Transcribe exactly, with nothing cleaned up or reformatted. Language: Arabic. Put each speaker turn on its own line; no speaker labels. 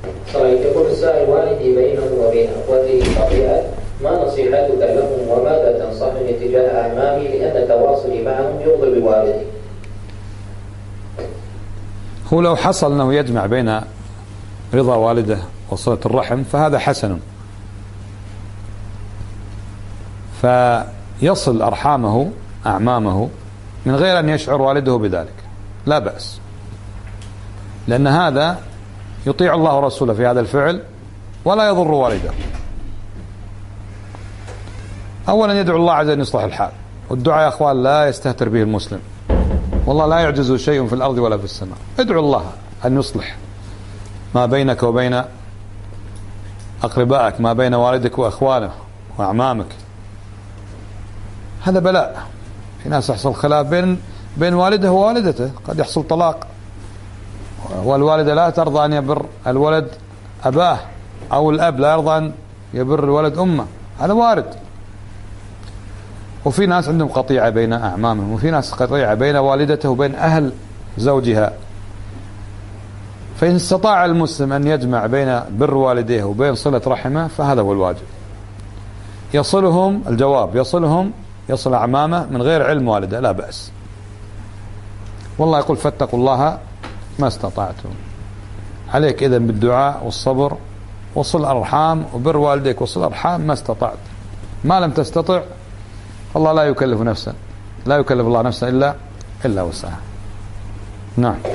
صحيح. يقول السائل: والدي بينه وبين أخوته قطيعة، ما نصيحتك لهم وماذا تنصحني تجاه أعمامي لأن تواصلي معهم يغضب والدي؟
هو لو حصل أنه يجمع بين رضا والده وصلة الرحم فهذا حسن، فيصل أرحامه أعمامه من غير أن يشعر والده بذلك، لا بأس، لأن هذا يطيع الله ورسوله في هذا الفعل ولا يضر والده. أولا يدعو الله عز وجل أن يصلح الحال، والدعاء يا أخوان لا يستهتر به المسلم، والله لا يعجز شيء في الأرض ولا في السماء. ادعو الله أن يصلح ما بينك وبين أقربائك، ما بين والدك وأخوانه وأعمامك. هذا بلاء، في ناس يحصل خلاف بين بين والده ووالدته، قد يحصل طلاق، والوالدة لا ترضى أن يبر الولد أباه، أو الأب لا يرضى أن يبر الولد أمه، هذا وارد. وفي ناس عندهم قطيعة بين أعمامهم، وفي ناس قطيعة بين والدته وبين أهل زوجها. فإن استطاع المسلم أن يجمع بين بر والديه وبين صلة رحمه فهذا هو الواجب. يصلهم، الجواب يصلهم، يصل أعمامه من غير علم والده لا بأس. والله يقول: فاتقوا الله ما استطعتم. عليك إذن بالدعاء والصبر وصل الأرحام وبر والديك وصل الأرحام ما استطعت. ما لم تستطع الله لا يكلف نفسا، لا يكلف الله نفسا إلا إلا وسعها. نعم.